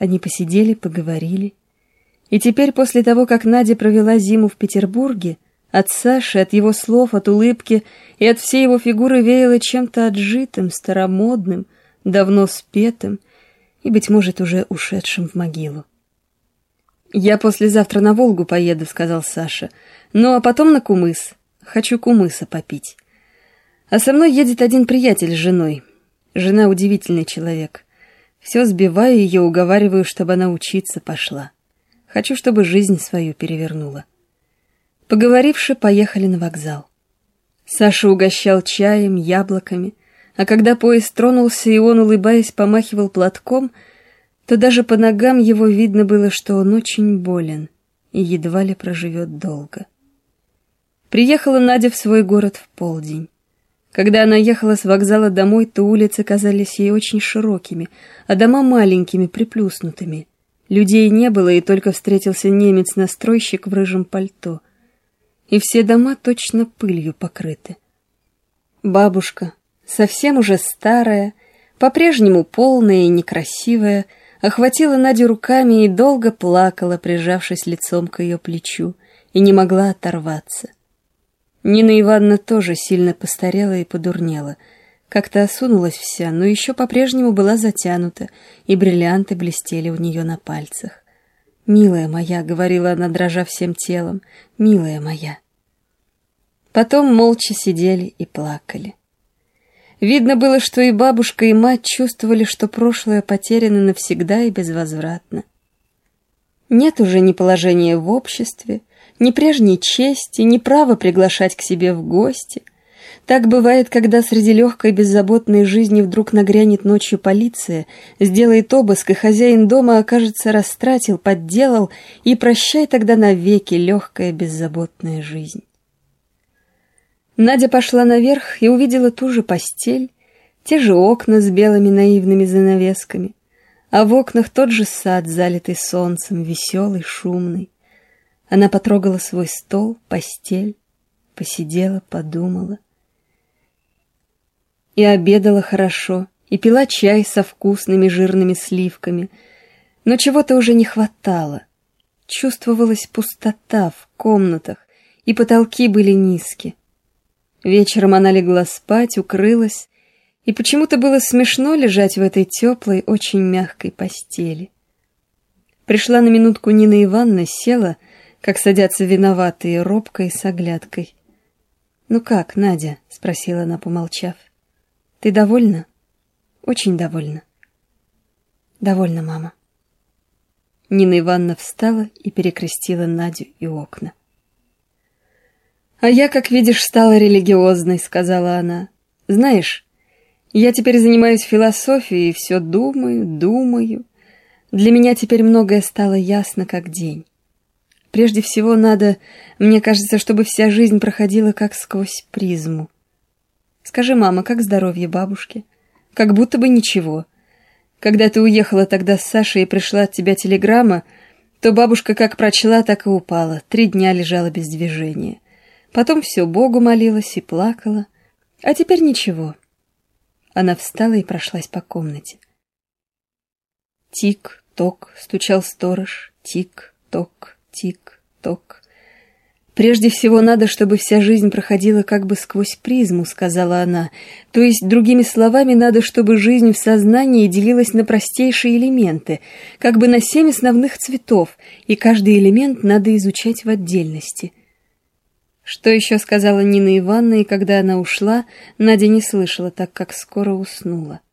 Они посидели, поговорили. И теперь, после того, как Надя провела зиму в Петербурге, от Саши, от его слов, от улыбки и от всей его фигуры веяло чем-то отжитым, старомодным, давно спетым и, быть может, уже ушедшим в могилу. «Я послезавтра на Волгу поеду», — сказал Саша. «Ну, а потом на кумыс. Хочу кумыса попить. А со мной едет один приятель с женой. Жена удивительный человек. Все сбиваю ее, уговариваю, чтобы она учиться пошла. Хочу, чтобы жизнь свою перевернула». Поговоривши, поехали на вокзал. Саша угощал чаем, яблоками, а когда поезд тронулся, и он, улыбаясь, помахивал платком, то даже по ногам его видно было, что он очень болен и едва ли проживет долго. Приехала Надя в свой город в полдень. Когда она ехала с вокзала домой, то улицы казались ей очень широкими, а дома маленькими, приплюснутыми. Людей не было, и только встретился немец-настройщик в рыжем пальто. И все дома точно пылью покрыты. Бабушка, совсем уже старая, по-прежнему полная и некрасивая, охватила Надю руками и долго плакала, прижавшись лицом к ее плечу, и не могла оторваться. Нина Ивановна тоже сильно постарела и подурнела, как-то осунулась вся, но еще по-прежнему была затянута, и бриллианты блестели у нее на пальцах. «Милая моя», — говорила она, дрожа всем телом, — «милая моя». Потом молча сидели и плакали. Видно было, что и бабушка, и мать чувствовали, что прошлое потеряно навсегда и безвозвратно. Нет уже ни положения в обществе, ни прежней чести, ни права приглашать к себе в гости. Так бывает, когда среди легкой беззаботной жизни вдруг нагрянет ночью полиция, сделает обыск, и хозяин дома, окажется, растратил, подделал, и прощай тогда навеки легкая беззаботная жизнь. Надя пошла наверх и увидела ту же постель, те же окна с белыми наивными занавесками, а в окнах тот же сад, залитый солнцем, веселый, шумный. Она потрогала свой стол, постель, посидела, подумала. И обедала хорошо, и пила чай со вкусными жирными сливками, но чего-то уже не хватало. Чувствовалась пустота в комнатах, и потолки были низкие. Вечером она легла спать, укрылась, и почему-то было смешно лежать в этой теплой, очень мягкой постели. Пришла на минутку Нина Ивановна, села, как садятся виноватые, робко и с оглядкой. «Ну как, Надя?» — спросила она, помолчав. «Ты довольна?» «Очень довольна». «Довольна, мама». Нина Ивановна встала и перекрестила Надю и окна. «А я, как видишь, стала религиозной», — сказала она. «Знаешь, я теперь занимаюсь философией и все думаю. Для меня теперь многое стало ясно, как день. Прежде всего надо, мне кажется, чтобы вся жизнь проходила как сквозь призму. Скажи, мама, как здоровье бабушки? Как будто бы ничего. Когда ты уехала тогда с Сашей и пришла от тебя телеграмма, то бабушка как прочла, так и упала. 3 дня лежала без движения. Потом все Богу молилась и плакала. А теперь ничего». Она встала и прошлась по комнате. Тик-ток, стучал сторож. Тик-ток, тик-ток. «Прежде всего надо, чтобы вся жизнь проходила как бы сквозь призму», — сказала она. «То есть, другими словами, надо, чтобы жизнь в сознании делилась на простейшие элементы, как бы на 7 основных цветов, и каждый элемент надо изучать в отдельности». Что еще сказала Нина Ивановна, и когда она ушла, Надя не слышала, так как скоро уснула.